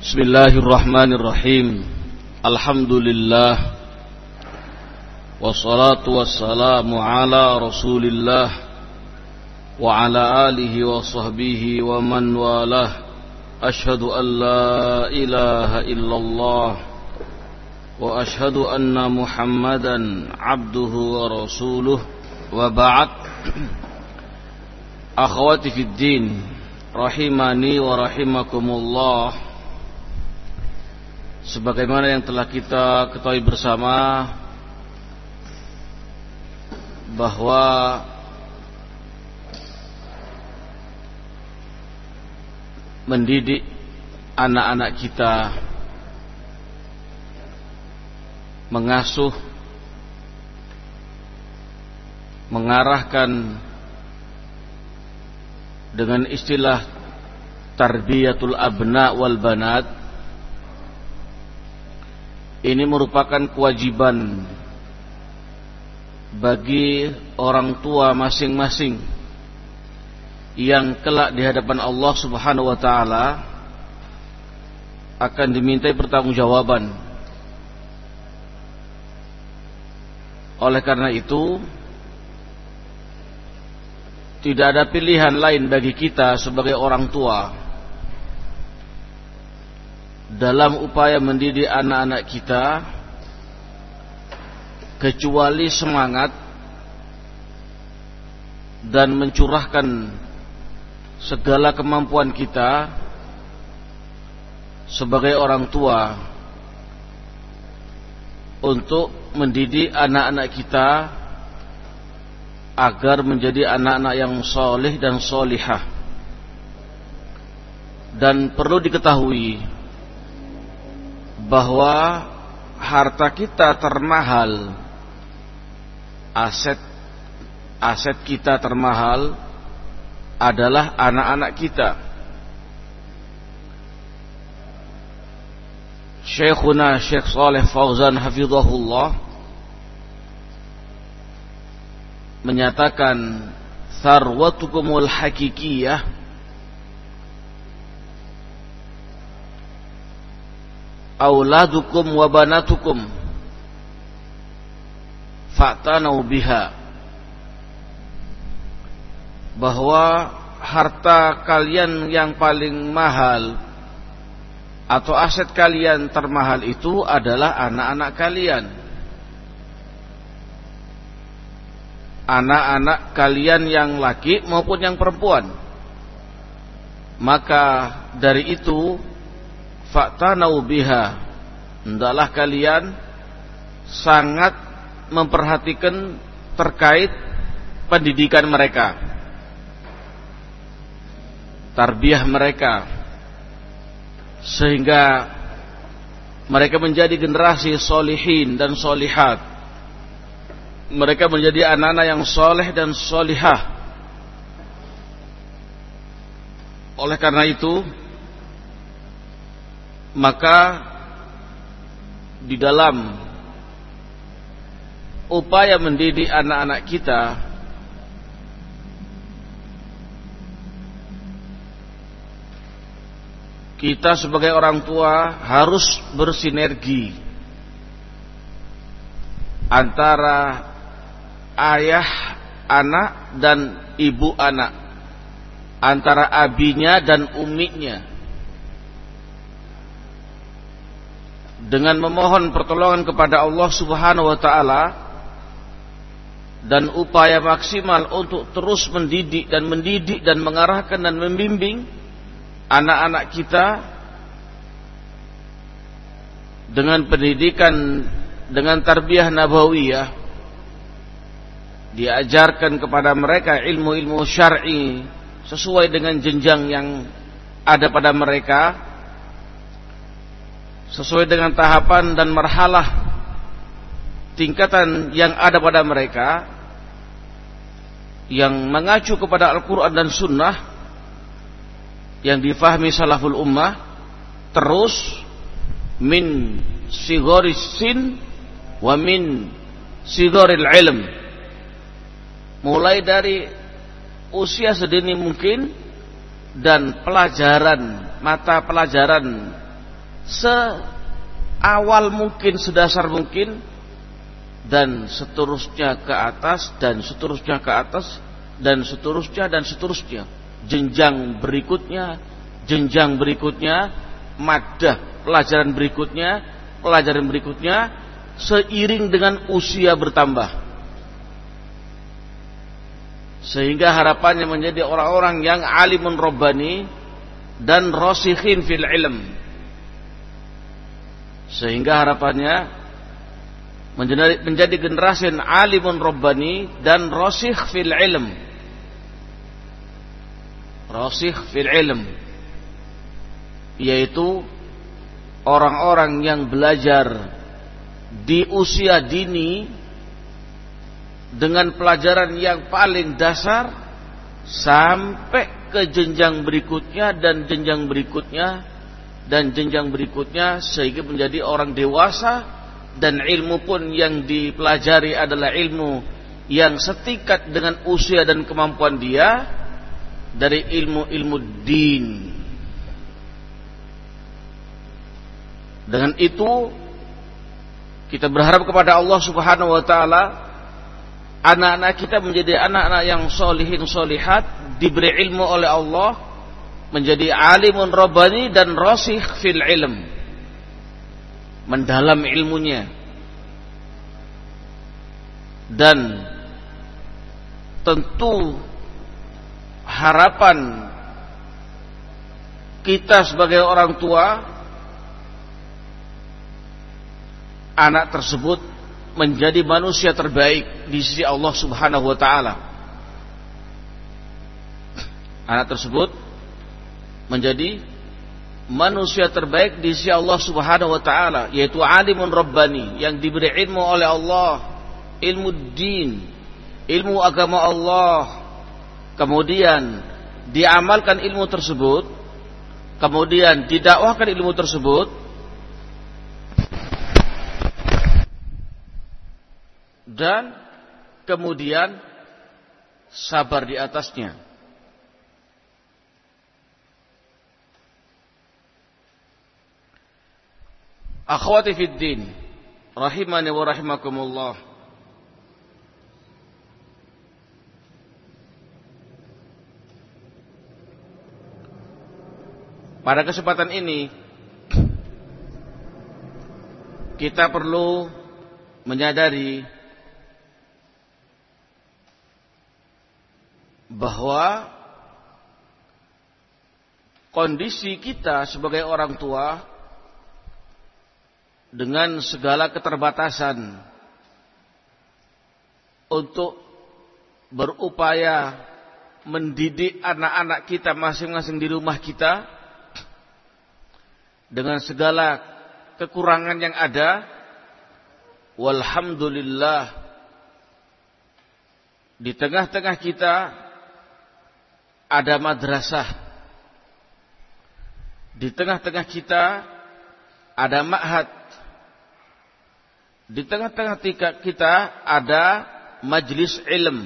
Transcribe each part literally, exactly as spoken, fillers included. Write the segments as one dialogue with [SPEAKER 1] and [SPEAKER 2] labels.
[SPEAKER 1] Bismillahirrahmanirrahim. Alhamdulillah. Wassalatu wassalamu ala Rasulillah wa ala alihi wa sahbihi wa man walah. Ashhadu an la ilaha illallah wa ashhadu anna Muhammadan abduhu wa rasuluh. Wa ba'd. Akhwati fid din, rahimani wa rahimakumullah. Sebagaimana yang telah kita ketahui bersama bahwa mendidik anak-anak kita, mengasuh, mengarahkan dengan istilah tarbiyatul abna wal banat, ini merupakan kewajiban bagi orang tua masing-masing yang kelak di hadapan Allah Subhanahu wa taala akan dimintai pertanggungjawaban. Oleh karena itu, tidak ada pilihan lain bagi kita sebagai orang tua dalam upaya mendidik anak-anak kita kecuali semangat dan mencurahkan segala kemampuan kita sebagai orang tua untuk mendidik anak-anak kita agar menjadi anak-anak yang soleh dan solihah. Dan perlu diketahui bahwa harta kita termahal, aset aset kita termahal adalah anak-anak kita. Syekhuna Syekh Shalih Fauzan hafizahullah menyatakan, sarwatukumul hakikiyah auladukum wa banatukum fa'tanau biha, bahwa harta kalian yang paling mahal atau aset kalian termahal itu adalah anak-anak kalian. Anak-anak kalian yang laki maupun yang perempuan. Maka dari itu fa'tanau biha, hendaklah kalian sangat memperhatikan terkait pendidikan mereka, tarbiyah mereka, sehingga mereka menjadi generasi solihin dan solihat. Mereka menjadi anak-anak yang soleh dan solihah. Oleh karena itu, maka di dalam upaya mendidik anak-anak kita, kita sebagai orang tua harus bersinergi antara ayah anak dan ibu anak, antara abinya dan uminya, dengan memohon pertolongan kepada Allah Subhanahu wa taala dan upaya maksimal untuk terus mendidik dan mendidik dan mengarahkan dan membimbing anak-anak kita dengan pendidikan, dengan tarbiyah nabawiyah. Diajarkan kepada mereka ilmu-ilmu syar'i sesuai dengan jenjang yang ada pada mereka, sesuai dengan tahapan dan marhalah tingkatan yang ada pada mereka, yang mengacu kepada Al-Quran dan Sunnah yang difahami salaful ummah, terus min sigharis sin wa min sigharil ilm, mulai dari usia sedini mungkin dan pelajaran, mata pelajaran seawal mungkin, sedasar mungkin, dan seterusnya ke atas, dan seterusnya ke atas, dan seterusnya, dan seterusnya. Jenjang berikutnya, jenjang berikutnya, maddah, pelajaran berikutnya, pelajaran berikutnya, seiring dengan usia bertambah. Sehingga harapannya menjadi orang-orang yang alimun rabbani dan rasikhin fil ilm. Sehingga harapannya menjadi, menjadi generasi alimun rabbani dan rasikh fil ilm. Rasikh fil ilm, yaitu orang-orang yang belajar di usia dini dengan pelajaran yang paling dasar sampai ke jenjang berikutnya dan jenjang berikutnya dan jenjang berikutnya, sehingga menjadi orang dewasa, dan ilmu pun yang dipelajari adalah ilmu yang setingkat dengan usia dan kemampuan dia dari ilmu-ilmu din. Dengan itu kita berharap kepada Allah Subhanahu wa taala anak-anak kita menjadi anak-anak yang solihin solihat, diberi ilmu oleh Allah, menjadi alimun rabbani dan rasikh fil ilm, mendalam ilmunya. Dan tentu harapan kita sebagai orang tua, anak tersebut menjadi manusia terbaik di sisi Allah Subhanahu wa taala. Anak tersebut menjadi manusia terbaik di sisi Allah Subhanahu wa taala, yaitu alimun rabbani yang diberi ilmu oleh Allah, ilmu din, ilmu agama Allah. Kemudian diamalkan ilmu tersebut, kemudian didakwahkan ilmu tersebut, dan kemudian sabar di atasnya. Akhwati fid din, rahimani wa rahimakumullah. Pada kesempatan ini kita perlu menyadari bahwa kondisi kita sebagai orang tua dengan segala keterbatasan untuk berupaya mendidik anak-anak kita masing-masing di rumah kita, dengan segala kekurangan yang ada, walhamdulillah di tengah-tengah kita ada madrasah, di tengah-tengah kita ada ma'had, di tengah-tengah kita ada majlis ilm,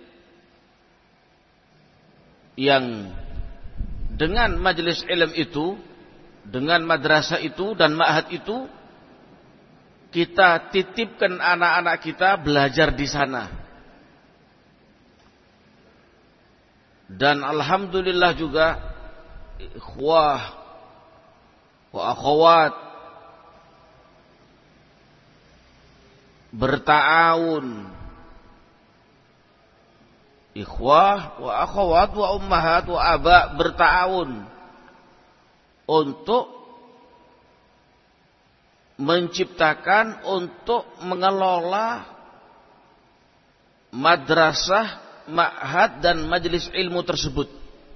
[SPEAKER 1] yang dengan majlis ilm itu, dengan madrasah itu dan ma'had itu, kita titipkan anak-anak kita belajar di sana. Dan alhamdulillah juga ikhwah wa akhwat berta'awun, ikhwah wa akhwat wa ummahat wa aba berta'awun untuk menciptakan, untuk mengelola madrasah, ma'had dan majelis ilmu tersebut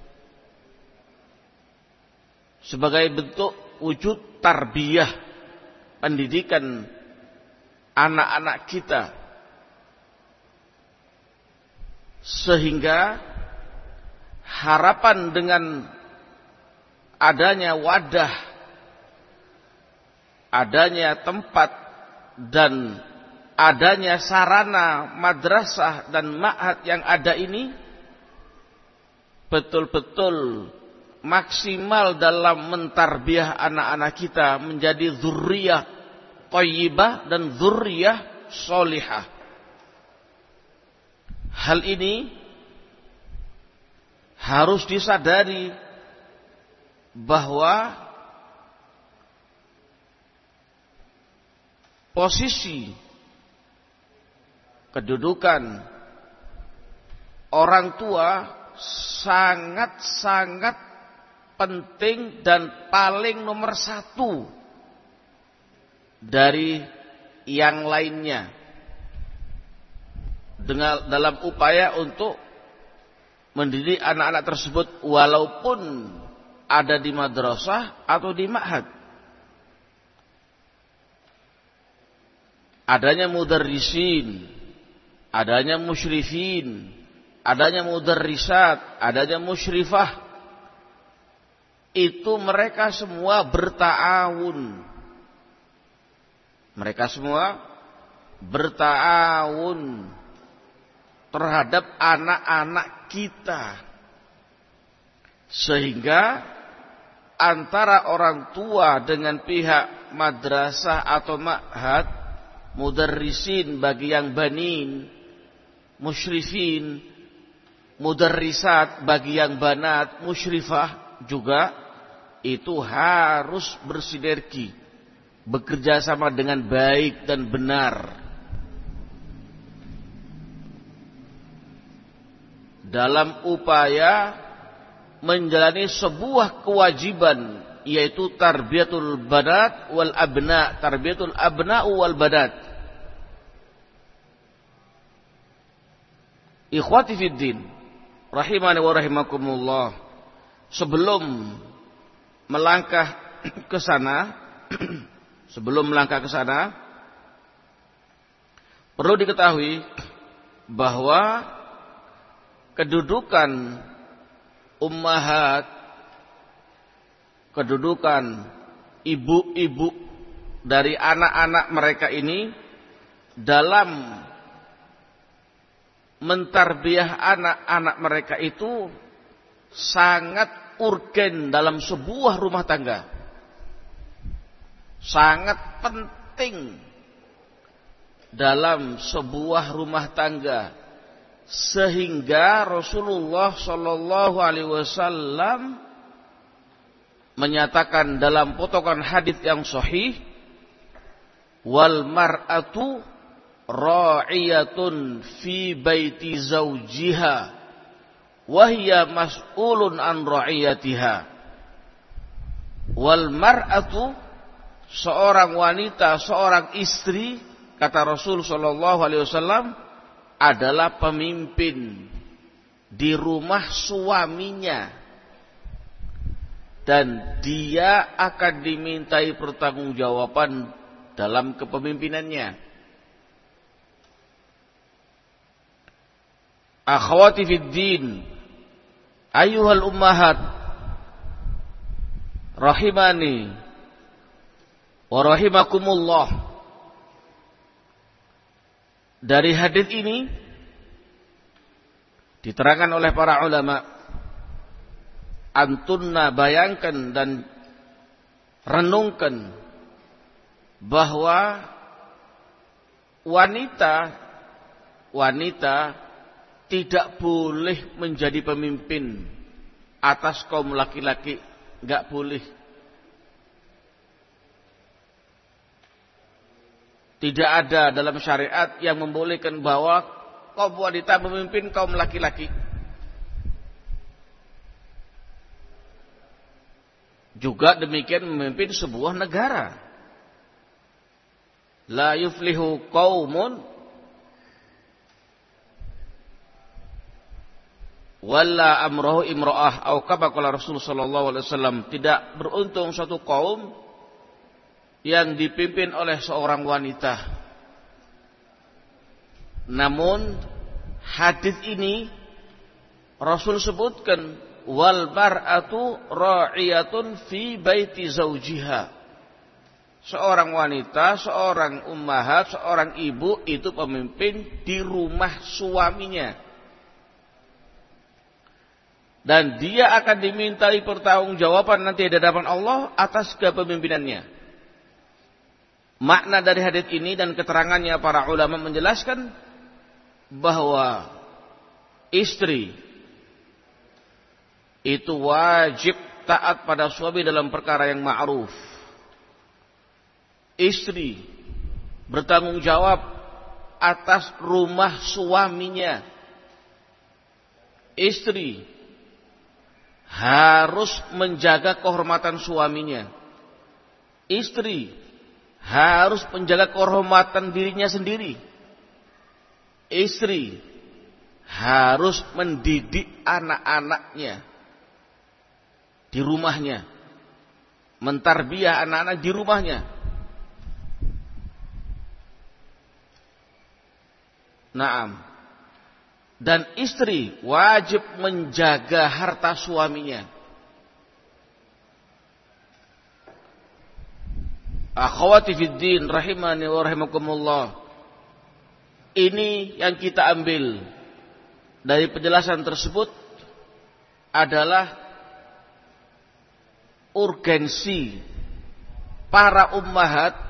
[SPEAKER 1] sebagai bentuk wujud tarbiyah, pendidikan anak-anak kita, sehingga harapan dengan adanya wadah, adanya tempat dan adanya sarana madrasah dan ma'had yang ada ini betul-betul maksimal dalam mentarbiah anak-anak kita menjadi dzurriyyah thayyibah dan dzurriyyah sholihah. Hal ini harus disadari bahwa posisi kedudukan orang tua sangat-sangat penting dan paling nomor satu dari yang lainnya dengan dalam upaya untuk mendidik anak-anak tersebut walaupun ada di madrasah atau di ma'had. Adanya mudarrisin, adanya musyrifin, adanya mudarrisat, adanya musyrifah, itu mereka semua berta'awun. Mereka semua berta'awun terhadap anak-anak kita. Sehingga antara orang tua dengan pihak madrasah atau ma'had, mudarrisin bagi yang banin, musyrifin, mudarrisat bagi yang banat, musyrifah juga itu harus bersinergi, bekerja sama dengan baik dan benar dalam upaya menjalani sebuah kewajiban, yaitu tarbiyatul banat wal abna, tarbiyatul abna wal banat. Ikhwati fid din, rahimani wa rahimakumullah. Sebelum melangkah ke sana, sebelum melangkah ke sana, perlu diketahui bahwa kedudukan ummahat, kedudukan ibu-ibu dari anak-anak mereka ini dalam mentarbiyah anak-anak mereka itu sangat urgen dalam sebuah rumah tangga, sangat penting dalam sebuah rumah tangga, sehingga Rasulullah Shallallahu Alaihi Wasallam menyatakan dalam potongan hadits yang sahih, wal mar'atu ra'iyatun fi baiti zawjiha wahya mas'ulun an ra'iyatiha. Wal mar'atu, seorang wanita, seorang istri, kata Rasul sallallahu alaihi wasallam, adalah pemimpin di rumah suaminya dan dia akan dimintai pertanggungjawaban dalam kepemimpinannya. Akhwati fid din, ayyuhal ummahat, rahimani wa rahimakumullah. Dari hadis ini diterangkan oleh para ulama, antunna, bayangkan dan renungkan bahwa wanita wanita tidak boleh menjadi pemimpin atas kaum laki-laki, enggak boleh. Tidak ada dalam syariat yang membolehkan bahwa kaum wanita memimpin kaum laki-laki. Juga demikian memimpin sebuah negara. La yuflihu qaumun walla amrahu imra'ah, atau kama qala Rasul sallallahu alaihi wasallam, tidak beruntung suatu kaum yang dipimpin oleh seorang wanita. Namun hadis ini Rasul sebutkan wal mar'atu ra'iyatun fi baiti zawjiha. Seorang wanita, seorang ummahat, seorang ibu itu pemimpin di rumah suaminya. Dan dia akan dimintai pertanggungjawaban nanti di hadapan Allah atas kepemimpinannya. Makna dari hadits ini dan keterangannya para ulama menjelaskan bahwa istri itu wajib taat pada suami dalam perkara yang ma'ruf. Istri bertanggung jawab atas rumah suaminya. Istri harus menjaga kehormatan suaminya. Istri harus menjaga kehormatan dirinya sendiri. Istri harus mendidik anak-anaknya di rumahnya, mentarbiyah anak-anak di rumahnya. Naam. Dan istri wajib menjaga harta suaminya. Akhwati fiddin rahimani wa rahimakumullah. Ini yang kita ambil dari penjelasan tersebut adalah urgensi para ummahat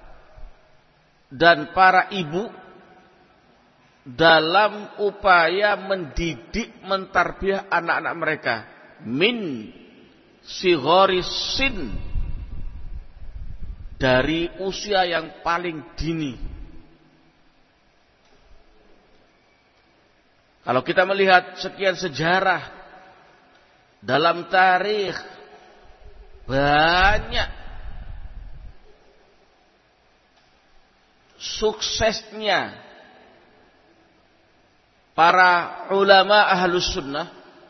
[SPEAKER 1] dan para ibu dalam upaya mendidik, mentarbiyah anak-anak mereka min sigharis sin, dari usia yang paling dini. Kalau kita melihat sekian sejarah dalam tarikh, banyak suksesnya para ulama ahlus sunnah.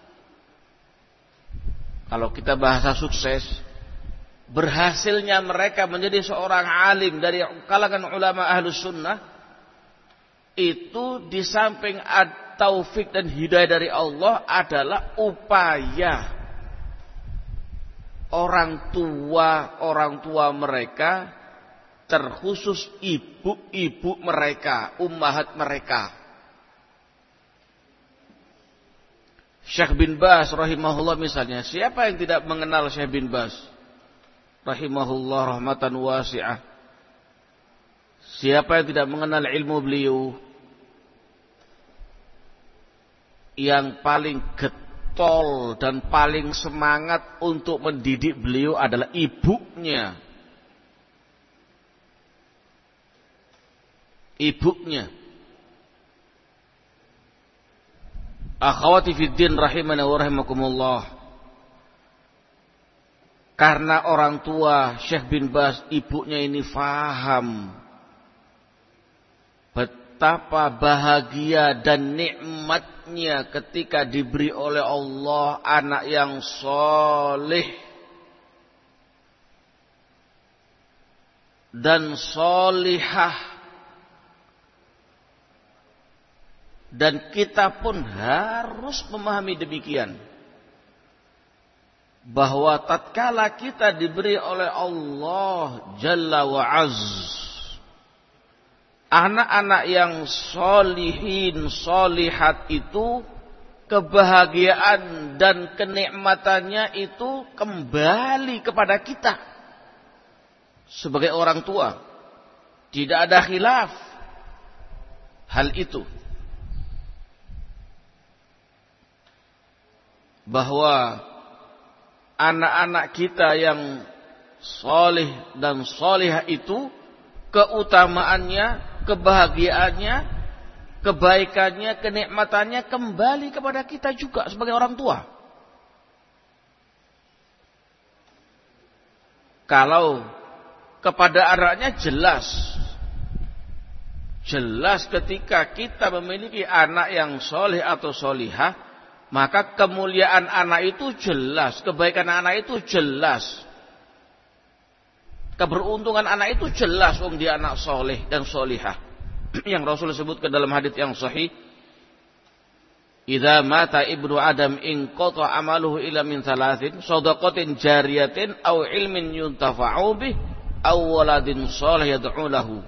[SPEAKER 1] Kalau kita bahasa sukses, berhasilnya mereka menjadi seorang alim dari kalangan ulama ahlus sunnah, itu di samping taufik dan hidayah dari Allah adalah upaya orang tua orang tua mereka, terkhusus ibu-ibu mereka, ummahat mereka. Syekh bin Baz rahimahullah misalnya, siapa yang tidak mengenal Syekh bin Baz rahimahullah rahmatan wasi'ah? Siapa yang tidak mengenal ilmu beliau? Yang paling getol dan paling semangat untuk mendidik beliau adalah ibunya. Ibunya. Akhwati fiddin rahimana wa rahimakumullah. Karena orang tua Syekh bin Baz, ibunya ini faham betapa bahagia dan nikmatnya ketika diberi oleh Allah anak yang soleh dan solihah. Dan kita pun harus memahami demikian, bahwa tatkala kita diberi oleh Allah Jalla wa Az anak-anak yang solihin solihat itu, kebahagiaan dan kenikmatannya itu kembali kepada kita sebagai orang tua. Tidak ada khilaf hal itu, bahwa anak-anak kita yang soleh dan solihah itu, keutamaannya, kebahagiaannya, kebaikannya, kenikmatannya kembali kepada kita juga sebagai orang tua. Kalau kepada anaknya jelas, jelas ketika kita memiliki anak yang soleh atau solihah, maka kemuliaan anak itu jelas, kebaikan anak itu jelas, keberuntungan anak itu jelas, om dia anak soleh dan solihah. Yang Rasul sebutkan dalam hadits yang sahih, "Idza mata ibnu Adam inqata amaluhu illa min thalathin, shadaqatin jariyatin aw ilmin yuntafa'u bih aw waladin shalih yad'u lahu."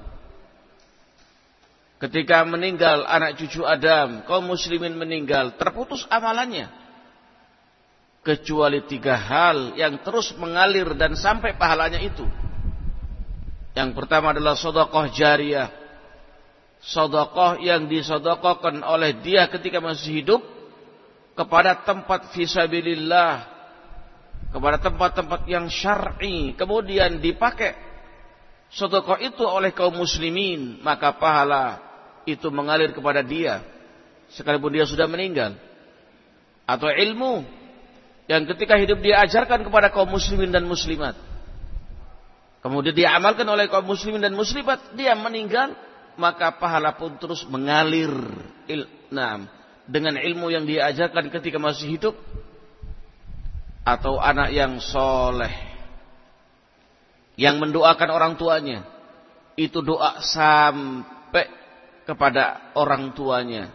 [SPEAKER 1] Ketika meninggal anak cucu Adam, kaum muslimin meninggal, terputus amalannya kecuali tiga hal yang terus mengalir dan sampai pahalanya itu. Yang pertama adalah sedekah jariyah, sedekah yang disedekahkan oleh dia ketika masih hidup kepada tempat fisabilillah, kepada tempat-tempat yang syar'i, kemudian dipakai sedekah itu oleh kaum muslimin, maka pahala itu mengalir kepada dia sekalipun dia sudah meninggal. Atau ilmu yang ketika hidup dia ajarkan kepada kaum muslimin dan muslimat, kemudian dia amalkan oleh kaum muslimin dan muslimat, dia meninggal, maka pahala pun terus mengalir il, nah, dengan ilmu yang dia ajarkan ketika masih hidup. Atau anak yang soleh yang mendoakan orang tuanya, itu doa sampai kepada orang tuanya.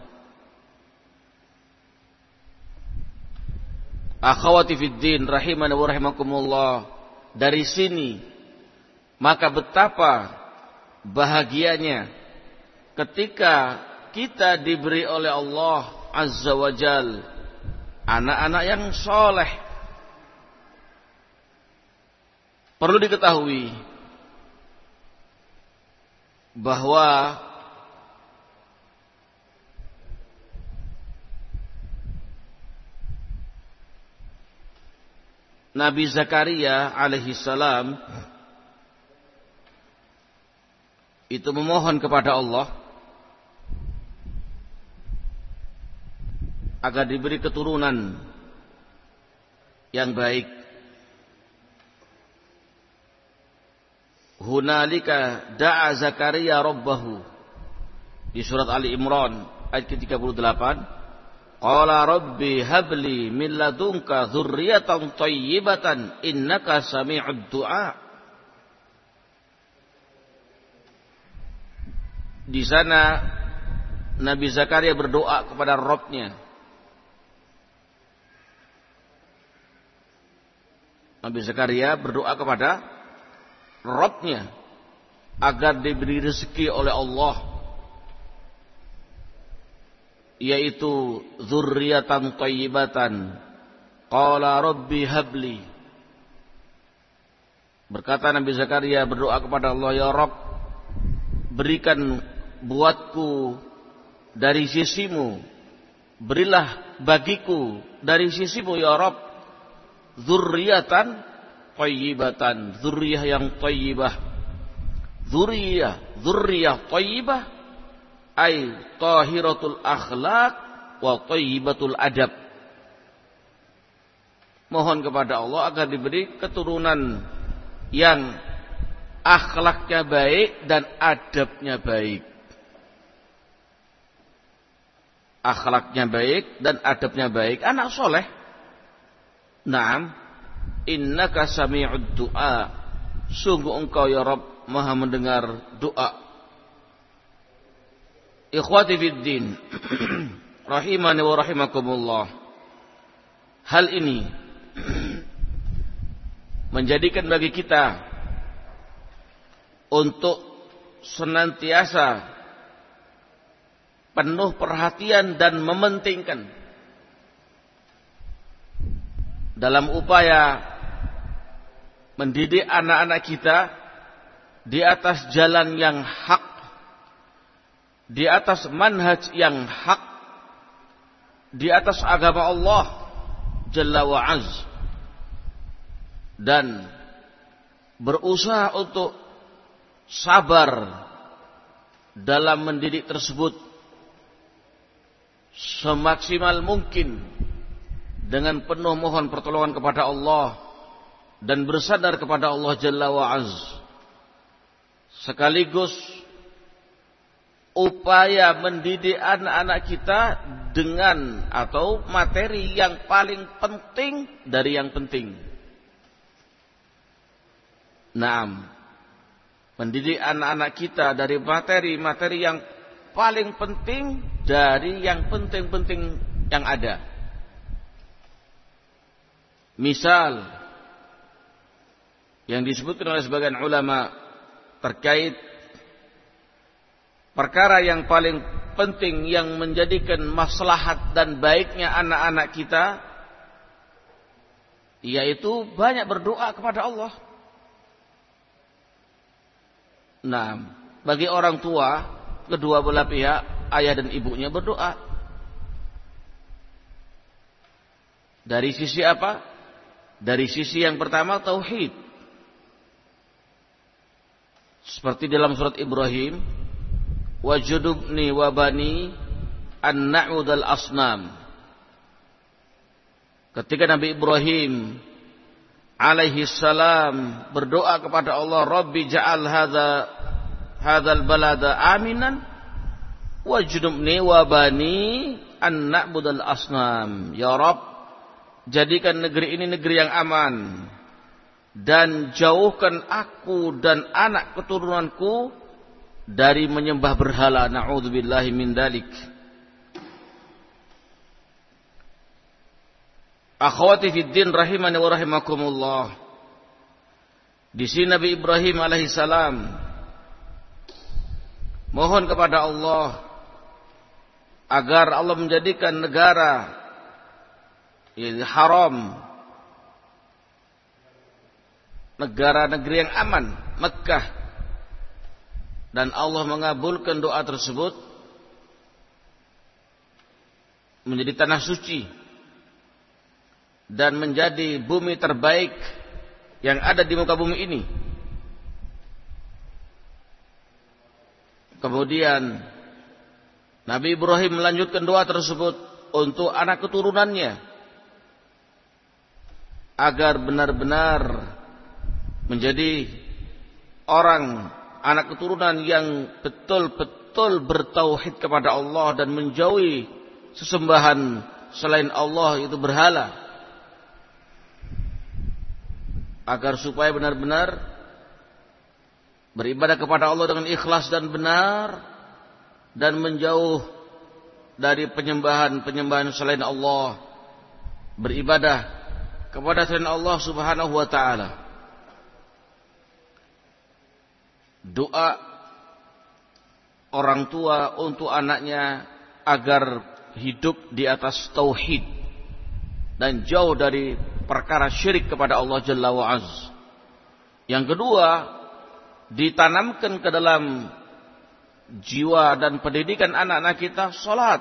[SPEAKER 1] Akhawati fiddin rahimana wa rahimakumullah, dari sini maka betapa bahagianya ketika kita diberi oleh Allah Azza wa Jal anak-anak yang soleh. Perlu diketahui bahwa Nabi Zakaria alaihi salam itu memohon kepada Allah agar diberi keturunan yang baik. Hunalika da'a Zakaria rabbahu, di surat Ali Imran ayat ke tiga puluh delapan. Qala rabbi habli min ladunka dzurriyyatan thayyibatan innaka sami'ud du'a. Di sana Nabi Zakaria berdoa kepada Rabb-Nya. Nabi Zakaria berdoa kepada Rabb-Nya agar diberi rezeki oleh Allah, yaitu dzurriyyatan thayyibatan. Qala rabbi habli. Berkata Nabi Zakaria berdoa kepada Allah, ya Rabb, berikan buatku dari sisimu, berilah bagiku dari sisimu ya Rabb, dzurriyyatan thayyibatan, dzurriyah yang thayyibah. Dzurriyah, dzurriyah thayyibah ay tahiratul akhlaq wa thayyibatul adab. Mohon kepada Allah agar diberi keturunan yang akhlaknya baik dan adabnya baik. Akhlaknya baik dan adabnya baik, anak soleh. Naam, innaka sami'ud du'a, sungguh engkau ya Rabb maha mendengar doa. Ikhwati fiddin rahimani wa rahimakumullah, hal ini menjadikan bagi kita untuk senantiasa penuh perhatian dan mementingkan dalam upaya mendidik anak-anak kita di atas jalan yang hak, di atas manhaj yang hak, di atas agama Allah Jalla wa Az, dan berusaha untuk sabar dalam mendidik tersebut semaksimal mungkin dengan penuh mohon pertolongan kepada Allah dan bersandar kepada Allah Jalla wa Az, sekaligus upaya mendidik anak-anak kita dengan atau materi yang paling penting dari yang penting. Naam, mendidik anak-anak kita dari materi-materi yang paling penting dari yang penting-penting yang ada. Misal yang disebutkan oleh sebagian ulama terkait perkara yang paling penting yang menjadikan maslahat dan baiknya anak-anak kita yaitu banyak berdoa kepada Allah. Nah, bagi orang tua, kedua belah pihak, ayah dan ibunya berdoa. Dari sisi apa? Dari sisi yang pertama, tauhid. Seperti dalam surat Ibrahim, wajudubni wabani an na'udal asnam. Ketika Nabi Ibrahim alaihi salam berdoa kepada Allah, Rabbi ja'al hadza hadzal balada aminan wajnubni wa bani an na'budal asnam. Ya Rabb, jadikan negeri ini negeri yang aman dan jauhkan aku dan anak keturunanku dari menyembah berhala. Na'udzubillahi min dzalik. Akhwati fid din rahimani wa rahimakumullah. Di sini Nabi Ibrahim alaihissalam mohon kepada Allah agar Allah menjadikan negara ini haram, negara negeri yang aman, Mekkah, dan Allah mengabulkan doa tersebut menjadi tanah suci dan menjadi bumi terbaik yang ada di muka bumi ini. Kemudian Nabi Ibrahim melanjutkan doa tersebut untuk anak keturunannya agar benar-benar menjadi orang anak keturunan yang betul-betul bertauhid kepada Allah dan menjauhi sesembahan selain Allah, itu berhala. Agar supaya benar-benar beribadah kepada Allah dengan ikhlas dan benar, dan menjauh dari penyembahan-penyembahan selain Allah, beribadah kepada selain Allah subhanahu wa ta'ala. Doa orang tua untuk anaknya agar hidup di atas tauhid dan jauh dari perkara syirik kepada Allah Jalla wa Az. Yang kedua, ditanamkan ke dalam jiwa dan pendidikan anak-anak kita salat.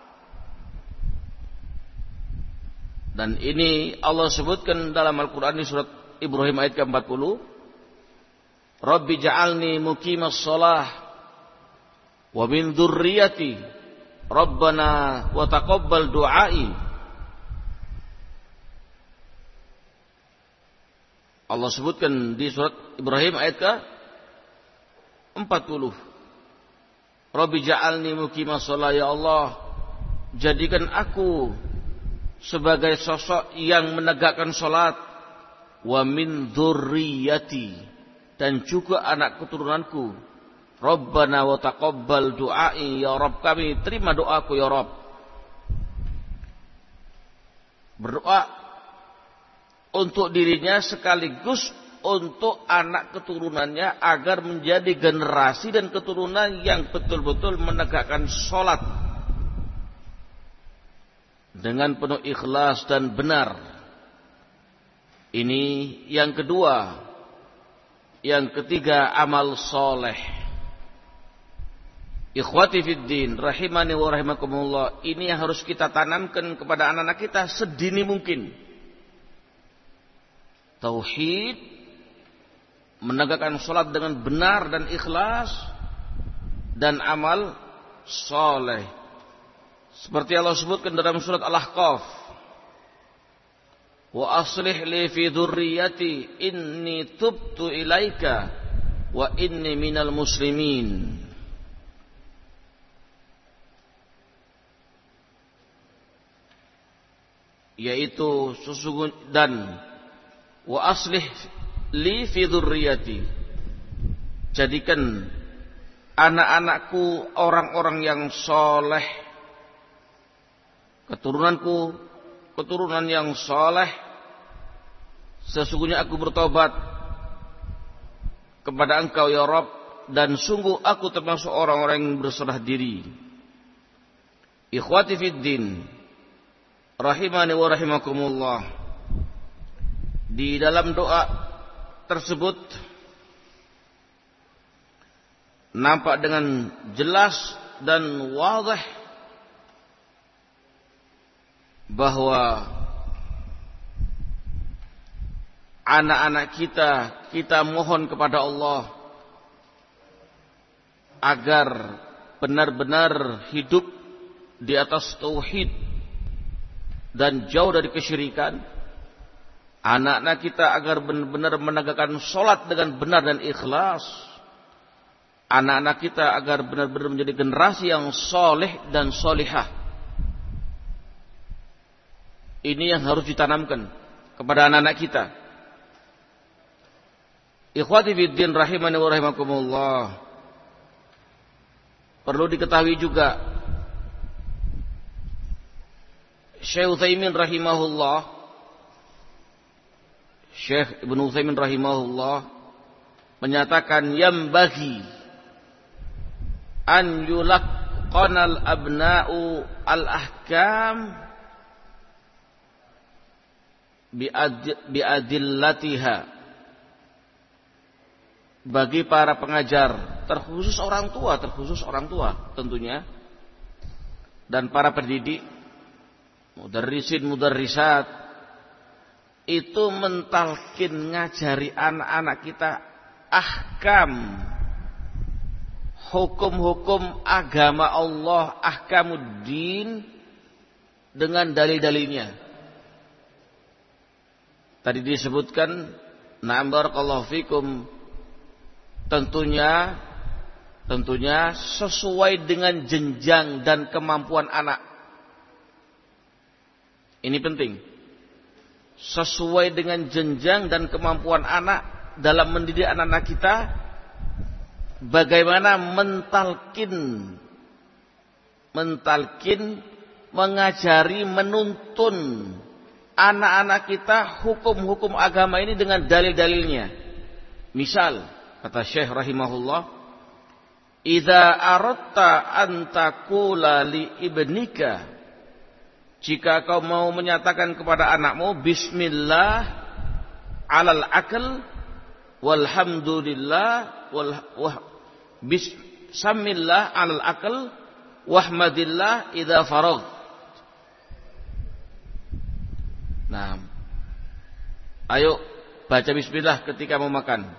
[SPEAKER 1] Dan ini Allah sebutkan dalam Al-Quran di surat Ibrahim ayat ke empat puluh. Rabbi ja'alni muqimas shalah wa min dzurriyyati Rabbana wa taqabbal du'ai. Allah sebutkan di surat Ibrahim ayat ke empat puluh. Rabbi ja'alni muqimas shalah, ya Allah, jadikan aku sebagai sosok yang menegakkan salat, wa min dzurriyyati, dan juga anak keturunanku. Rabbana wa taqabbal du'ai, ya Rabb kami terima doaku ya Rabb. Berdoa untuk dirinya sekaligus untuk anak keturunannya agar menjadi generasi dan keturunan yang betul-betul menegakkan salat dengan penuh ikhlas dan benar. Ini yang kedua. Yang ketiga, amal soleh. Ikhwati fid din rahimani wa rahimakumullah. Ini yang harus kita tanamkan kepada anak-anak kita sedini mungkin. Tauhid, menegakkan salat dengan benar dan ikhlas, dan amal soleh. Seperti Allah sebutkan dalam surat Al-Ahqaf, wa aslih li fi dzurriyyati inni tubtu ilaika wa inni minal muslimin. Yaitu sesungguhnya, dan wa aslih li fi dzurriyyati, jadikan anak-anakku orang-orang yang soleh, keturunanku keturunan yang soleh. Sesungguhnya aku bertobat kepada Engkau ya Rabb, dan sungguh aku termasuk orang-orang yang berserah diri. Ikhwati fid din rahimani wa rahimakumullah. Di dalam doa tersebut nampak dengan jelas dan wadih bahwa anak-anak kita, kita mohon kepada Allah agar benar-benar hidup di atas tauhid dan jauh dari kesyirikan. Anak-anak kita agar benar-benar menegakkan sholat dengan benar dan ikhlas. Anak-anak kita agar benar-benar menjadi generasi yang soleh dan solihah. Ini yang harus ditanamkan kepada anak-anak kita. Ikhwati fiddin rahimani wa rahimakumullah. Perlu diketahui juga, Syekh Utsaimin rahimahullah, Syekh Ibnu Utsaimin rahimahullah menyatakan yang bagi an yulaqqanal abna'u al-ahkam bi'adillatiha. Bagi para pengajar, terkhusus orang tua, terkhusus orang tua tentunya, dan para pendidik, mudarrisin, mudarrisat, itu mentalkin, ngajari anak-anak kita ahkam, hukum-hukum agama Allah, ahkamuddin, dengan dalil-dalilnya. Tadi disebutkan, na'am barakallahu fikum, tentunya tentunya sesuai dengan jenjang dan kemampuan anak. Ini penting. Sesuai dengan jenjang dan kemampuan anak dalam mendidik anak-anak kita, bagaimana mentalkin mentalkin mengajari, menuntun anak-anak kita hukum-hukum agama ini dengan dalil-dalilnya. Misal, kata Syekh rahimahullah, idza aradta an taqula li ibnika, jika kau mau menyatakan kepada anakmu bismillah alal akal walhamdulillah wal wah bismillah alal akal wahmadillah idza faragh. Nah, ayo baca bismillah ketika mau makan.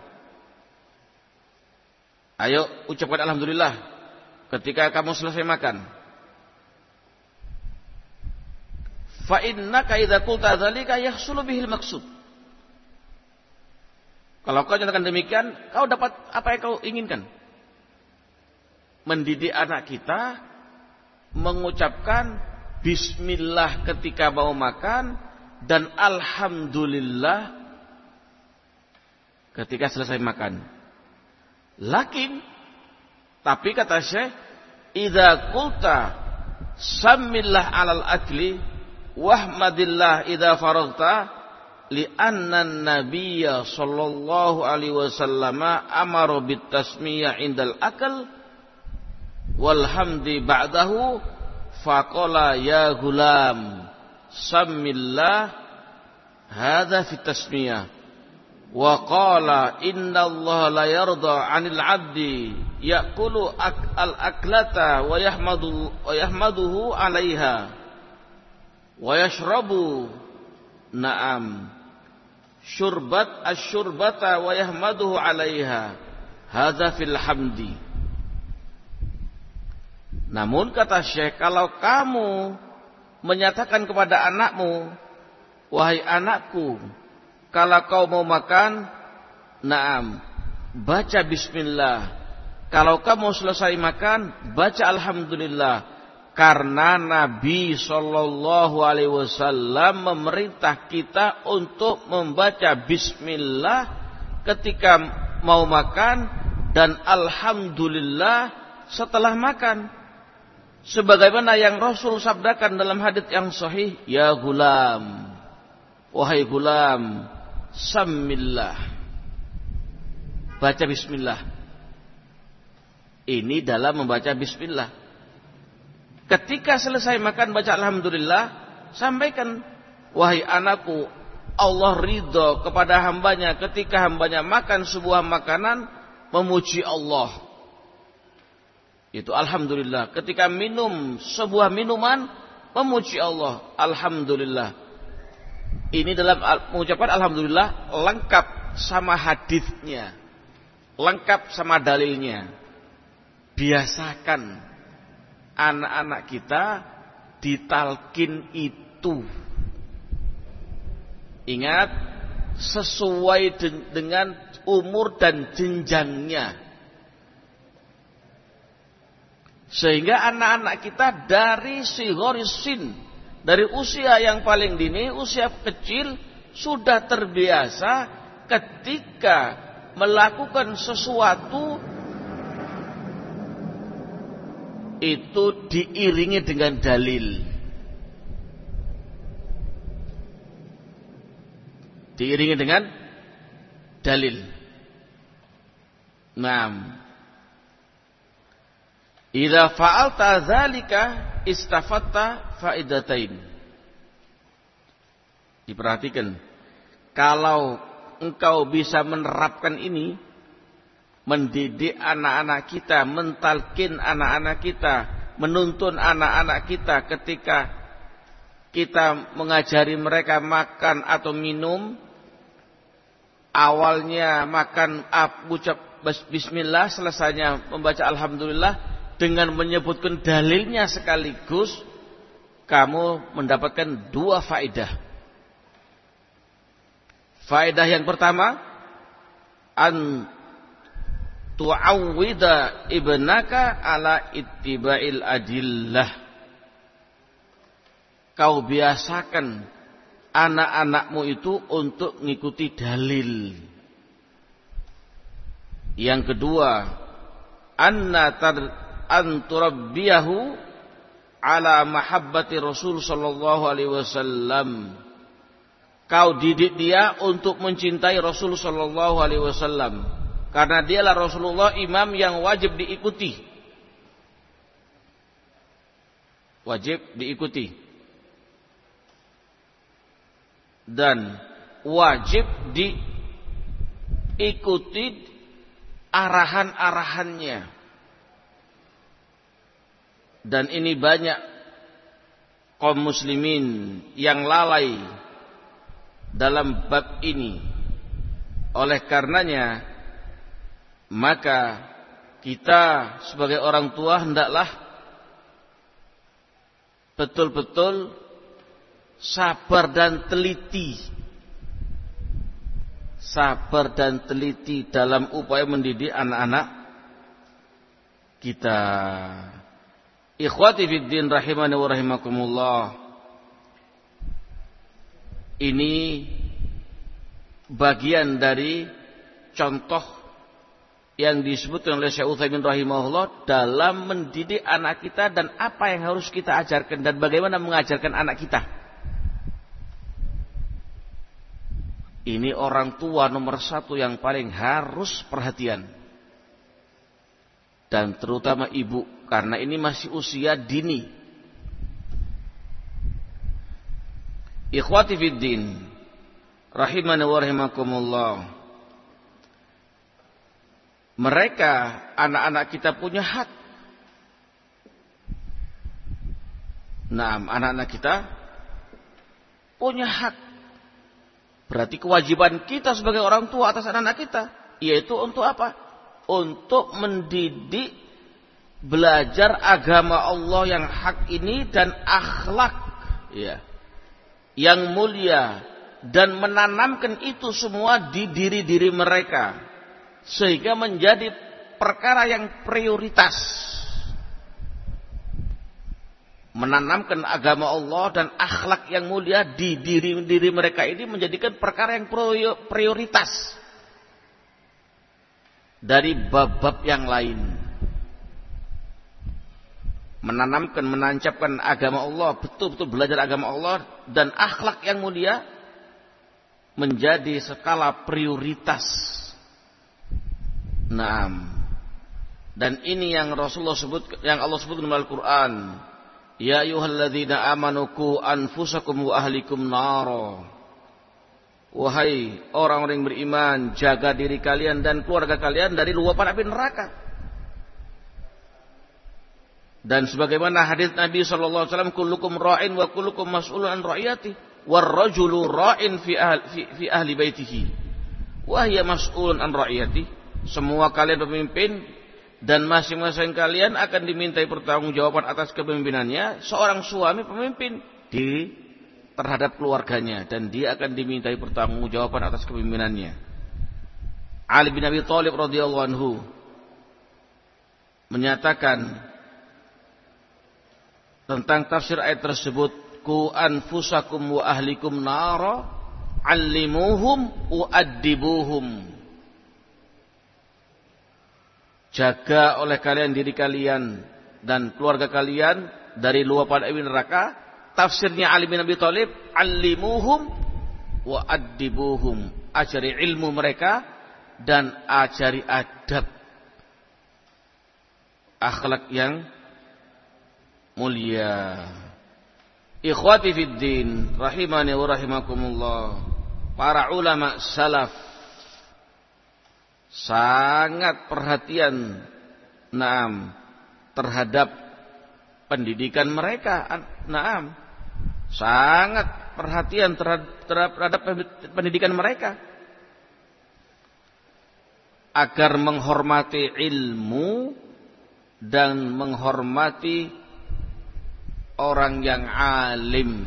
[SPEAKER 1] Ayo ucapkan alhamdulillah ketika kamu selesai makan. Fa innaka idza qulta dzalika yahsulu bihil maqsud. Kalau kau nyatakan demikian, kau dapat apa yang kau inginkan. Mendidik anak kita mengucapkan bismillah ketika mau makan dan alhamdulillah ketika selesai makan. Lakin, tapi kata Syekh, idza qulta sammillah alal akli wahmadillah idza faragta, li'anna an-nabiyya sallallahu alaihi wasallam amara bit tasmiyah indal akal walhamdi ba'dahu faqala ya gulam sammillah hadza fit tasmiyah. Wa qala inna Allah la yarda 'anil 'abdi ya'kulu al-aklata wa yahmadu wa yahmaduhu 'alaiha wa yashrabu na'am syurbat asy-syurbata wa yahmaduhu 'alaiha hadza fil hamdi. Namun kata Syekh, kalau kamu menyatakan kepada anakmu, wahai anakku, kalau kau mau makan, naam, baca bismillah. Kalau kamu selesai makan, baca alhamdulillah. Karena Nabi sallallahu alaihi wasallam memerintah kita untuk membaca bismillah ketika mau makan dan alhamdulillah setelah makan. Sebagaimana yang Rasul sabdakan dalam hadits yang sahih, ya gulam, wahai gulam, sammillah, baca bismillah. Ini dalam membaca bismillah. Ketika selesai makan baca alhamdulillah, sampaikan, wahai anakku, Allah ridho kepada hambanya ketika hambanya makan sebuah makanan, memuji Allah. Itu alhamdulillah. Ketika minum sebuah minuman, memuji Allah. Alhamdulillah. Ini dalam mengucapkan alhamdulillah lengkap sama hadisnya, lengkap sama dalilnya. Biasakan anak-anak kita ditalkin itu. Ingat, sesuai dengan umur dan jenjangnya. Sehingga anak-anak kita dari sigorisin, dari usia yang paling dini, usia kecil, sudah terbiasa ketika melakukan sesuatu itu diiringi dengan dalil. Diiringi dengan dalil. Naam. Idza fa'alta dzalika istafatta faidatain. Diperhatikan, kalau engkau bisa menerapkan ini, mendidik anak-anak kita, mentalkin anak-anak kita, menuntun anak-anak kita ketika kita mengajari mereka makan atau minum, awalnya makan ucap bismillah, selesainya membaca alhamdulillah, dengan menyebutkan dalilnya sekaligus, kamu mendapatkan dua faedah. Faedah yang pertama, an tu'awwida ibnaka ala ittiba'il adillah. Kau biasakan anak-anakmu itu untuk mengikuti dalil. Yang kedua, anna tar anturabbiyahu ala mahabbati Rasul sallallahu alaihi wasallam. Kau didik dia untuk mencintai Rasul sallallahu alaihi wasallam, karena dialah Rasulullah imam yang wajib diikuti. Wajib diikuti. Dan wajib diikuti arahan-arahannya. Dan ini banyak kaum muslimin yang lalai dalam bab ini. Oleh karenanya, maka kita sebagai orang tua hendaklah betul-betul sabar dan teliti. Sabar dan teliti dalam upaya mendidik anak-anak kita. Ikhwati fiddin rahimani wa rahimakumullah. Ini bagian dari contoh yang disebutkan oleh Syekh Utsaimin rahimahullah dalam mendidik anak kita dan apa yang harus kita ajarkan dan bagaimana mengajarkan anak kita. Ini orang tua nomor satu yang paling harus perhatian. Dan terutama ibu, karena ini masih usia dini. Ikhwati fiddin rahimani wa rahimakumullah. Mereka, anak-anak kita punya hak. Nah, anak-anak kita punya hak. Berarti kewajiban kita sebagai orang tua atas anak-anak kita, yaitu untuk apa? Untuk mendidik, belajar agama Allah yang hak ini dan akhlak ya, yang mulia, dan menanamkan itu semua di diri-diri mereka sehingga menjadi perkara yang prioritas. Menanamkan agama Allah dan akhlak yang mulia di diri-diri mereka ini menjadikan perkara yang prioritas dari bab-bab yang lain. Menanamkan, menancapkan agama Allah, betul-betul belajar agama Allah dan akhlak yang mulia menjadi skala prioritas. Naam. Dan ini yang Rasulullah sebut, yang Allah sebut dalam Al-Quran. Ya ayyuhalladzina amanu qu anfusakum wa ahlikum nara. wahai orang-orang yang beriman, jaga diri kalian dan keluarga kalian dari luapan api neraka. Dan sebagaimana hadis Nabi sallallahu alaihi wasallam, kullukum ra'in wa kullukum mas'ulun an ra'iyati, war rajulu ra'in fi ahli, fi, fi ahli baitihi wa hiya mas'ulun an ra'iyati. Semua kalian pemimpin dan masing-masing kalian akan dimintai pertanggungjawaban atas kepemimpinannya. Seorang suami pemimpin di terhadap keluarganya dan dia akan dimintai pertanggungjawaban atas kepemimpinannya. Ali bin Abi Thalib radhiyallahu anhu menyatakan tentang tafsir ayat tersebut, ku anfusakum wa ahlikum nara allimuhum uaddibuhum. Jaga oleh kalian diri kalian dan keluarga kalian dari luapan api neraka. Tafsirnya Ali bin Abi Thalib, allimuhum uaddibuhum. Ajari ilmu mereka dan ajari adab, akhlak yang mulia. Ikhwati fid din, rahimani wa rahimakumullah. Para ulama salaf sangat perhatian naam terhadap pendidikan mereka. Naam, sangat perhatian terhadap pendidikan mereka agar menghormati ilmu dan menghormati orang yang alim.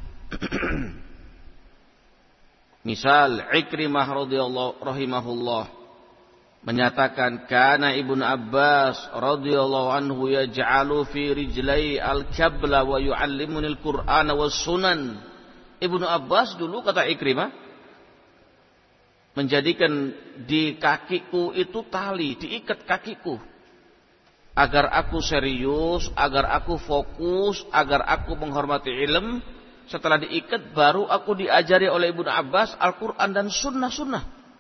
[SPEAKER 1] Misal Ikrimah radhiyallahu rahimahullah menyatakan, kana Ibnu Abbas radhiyallahu anhu yaj'alu fi rijlai al-kabla wa yu'allimuni al-Qur'ana was sunan. Ibnu Abbas dulu, kata Ikrimah, menjadikan di kakiku itu tali, diikat kakiku agar aku serius, agar aku fokus, agar aku menghormati ilmu. Setelah diikat baru aku diajari oleh Ibnu Abbas Al-Quran dan sunnah-sunnah.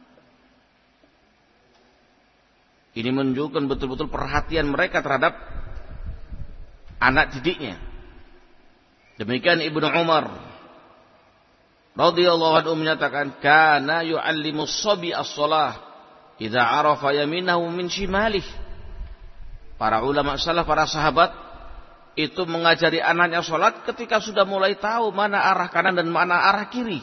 [SPEAKER 1] Ini menunjukkan betul-betul perhatian mereka terhadap anak didiknya. Demikian Ibnu Umar radhiyallahu anhu menyatakan, kana yu'allimus sabi as-shalah idza arafa yaminahu min shimalih. Para ulama salaf, para sahabat itu mengajari anaknya sholat ketika sudah mulai tahu mana arah kanan dan mana arah kiri.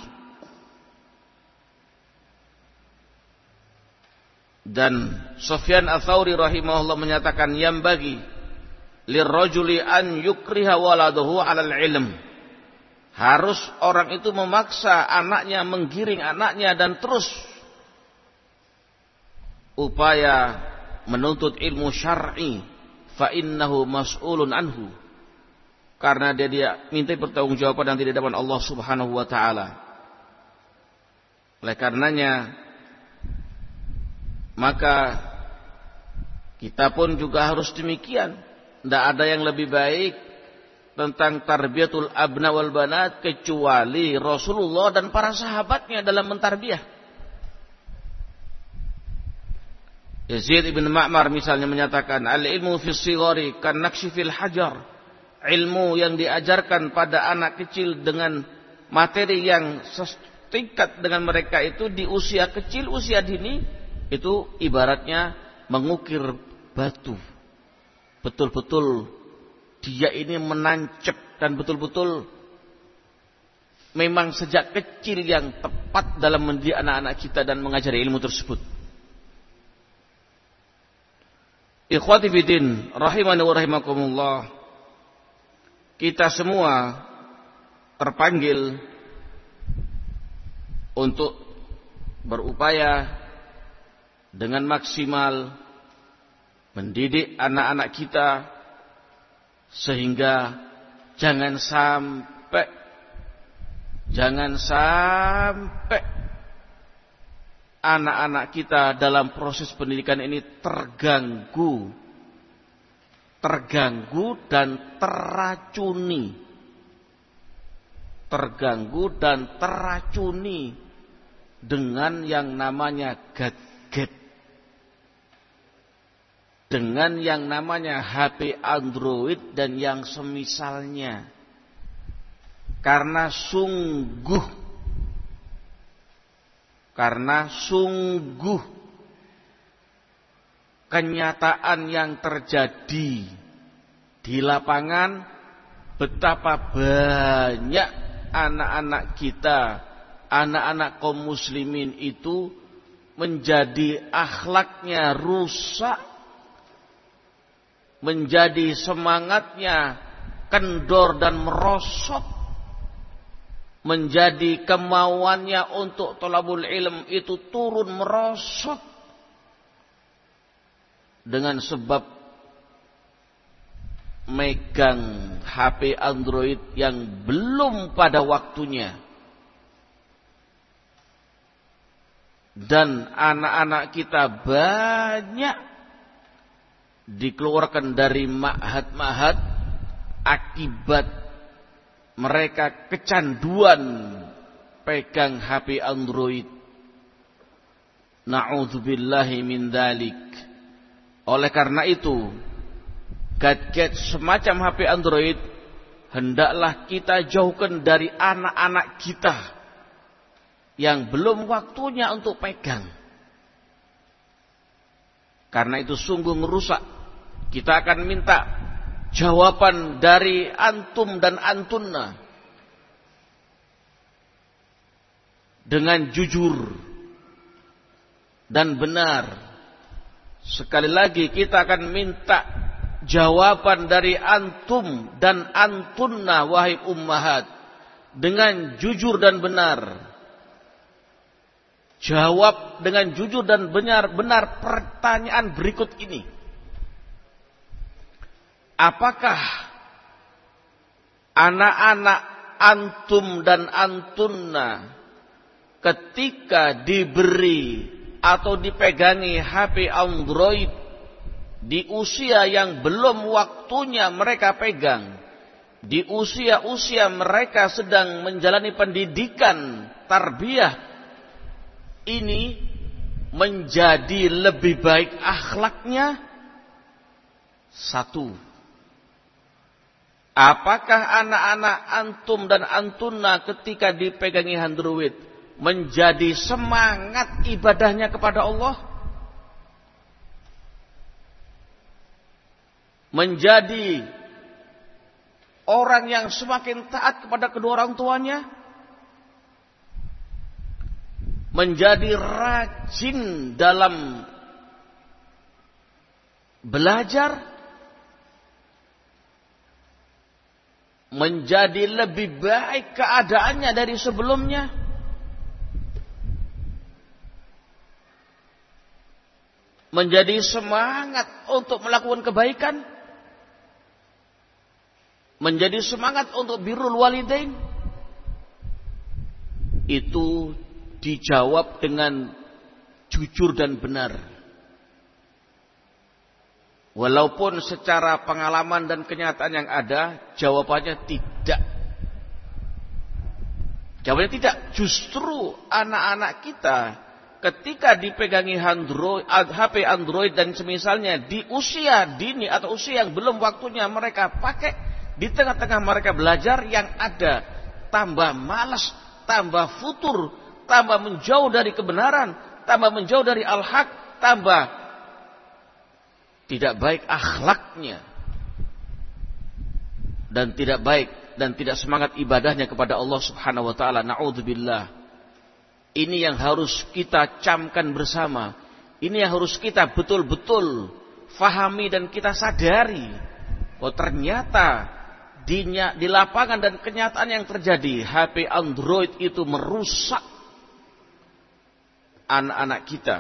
[SPEAKER 1] Dan Sufyan Ats-Tsauri rahimahullah menyatakan, yang bagi lirrajuli an yukriha waladahu 'alal ilm. Harus orang itu memaksa anaknya, menggiring anaknya dan terus upaya menuntut ilmu syar'i, fa innahu mas'ulun anhu, karena dia dia minta pertanggungjawaban nanti di hadapan Allah Subhanahu wa taala. Oleh karenanya maka kita pun juga harus demikian. Tidak ada yang lebih baik tentang tarbiyatul abna wal banat kecuali Rasulullah dan para sahabatnya dalam mentarbiyah. Yazid ibn Ma'mar misalnya menyatakan, al-ilmu fis sighari kan naqshi fil hajar. Ilmu yang diajarkan pada anak kecil dengan materi yang setingkat dengan mereka itu di usia kecil, usia dini, itu ibaratnya mengukir batu. Betul-betul dia ini menancap dan betul-betul memang sejak kecil yang tepat dalam mendidik anak-anak kita dan mengajari ilmu tersebut. Ikhwati fiddin, rahimani wa rahimakumullah. Kita semua terpanggil untuk berupaya dengan maksimal mendidik anak-anak kita sehingga jangan sampai jangan sampai anak-anak kita dalam proses pendidikan ini terganggu, terganggu dan terracuni, terganggu dan terracuni dengan yang namanya gadget, dengan yang namanya H P Android dan yang semisalnya. Karena sungguh Karena sungguh kenyataan yang terjadi di lapangan, betapa banyak anak-anak kita, anak-anak kaum muslimin itu menjadi akhlaknya rusak, menjadi semangatnya kendor dan merosot, menjadi kemauannya untuk thalabul ilm itu turun merosot dengan sebab megang H P Android yang belum pada waktunya. Dan anak-anak kita banyak dikeluarkan dari ma'had-ma'had akibat mereka kecanduan pegang H P Android. Na'udzubillahi min dzalik. Oleh karena itu, gadget semacam H P Android hendaklah kita jauhkan dari anak-anak kita yang belum waktunya untuk pegang. Karena itu sungguh merusak. Kita akan minta jawaban dari antum dan antunna dengan jujur dan benar. Sekali lagi kita akan minta jawaban dari antum dan antunna wahai ummahat dengan jujur dan benar. Jawab dengan jujur dan benar-benar pertanyaan berikut ini. Apakah anak-anak antum dan antunna ketika diberi atau dipegangi H P Android di usia yang belum waktunya mereka pegang, di usia-usia mereka sedang menjalani pendidikan tarbiyah, ini menjadi lebih baik akhlaknya? Satu, apakah anak-anak antum dan antunna ketika dipegangi Android menjadi semangat ibadahnya kepada Allah? Menjadi orang yang semakin taat kepada kedua orang tuanya? Menjadi rajin dalam belajar? Menjadi lebih baik keadaannya dari sebelumnya? Menjadi semangat untuk melakukan kebaikan? Menjadi semangat untuk birrul walidain? Itu dijawab dengan jujur dan benar. Walaupun secara pengalaman dan kenyataan yang ada, jawabannya tidak. Jawabannya tidak. Justru anak-anak kita ketika dipegangi Android, H P Android dan semisalnya di usia dini atau usia yang belum waktunya mereka pakai, di tengah-tengah mereka belajar, yang ada tambah malas, tambah futur, tambah menjauh dari kebenaran, tambah menjauh dari al-haq, tambah tidak baik akhlaknya, dan tidak baik dan tidak semangat ibadahnya kepada Allah Subhanahu wa taala. Na'udzubillah. Ini yang harus kita camkan bersama. Ini yang harus kita betul-betul fahami dan kita sadari. Oh, ternyata di, di lapangan dan kenyataan yang terjadi, H P Android itu merusak anak-anak kita.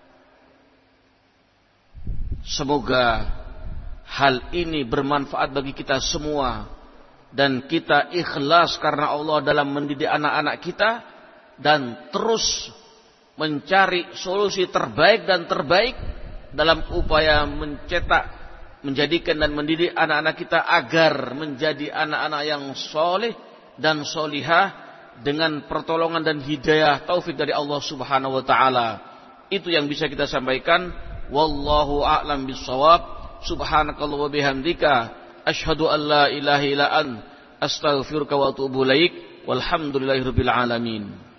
[SPEAKER 1] Semoga hal ini bermanfaat bagi kita semua dan kita ikhlas karena Allah dalam mendidik anak-anak kita, dan terus mencari solusi terbaik dan terbaik dalam upaya mencetak, menjadikan dan mendidik anak-anak kita agar menjadi anak-anak yang soleh dan solihah dengan pertolongan dan hidayah taufik dari Allah Subhanahu wa taala. Itu yang bisa kita sampaikan. Wallahu a'lam bissawab. Subhanakallah wa bihamdika asyhadu an la ilaha illa ant astaghfiruka wa atubu ilaik. Walhamdulillahirabbil alamin.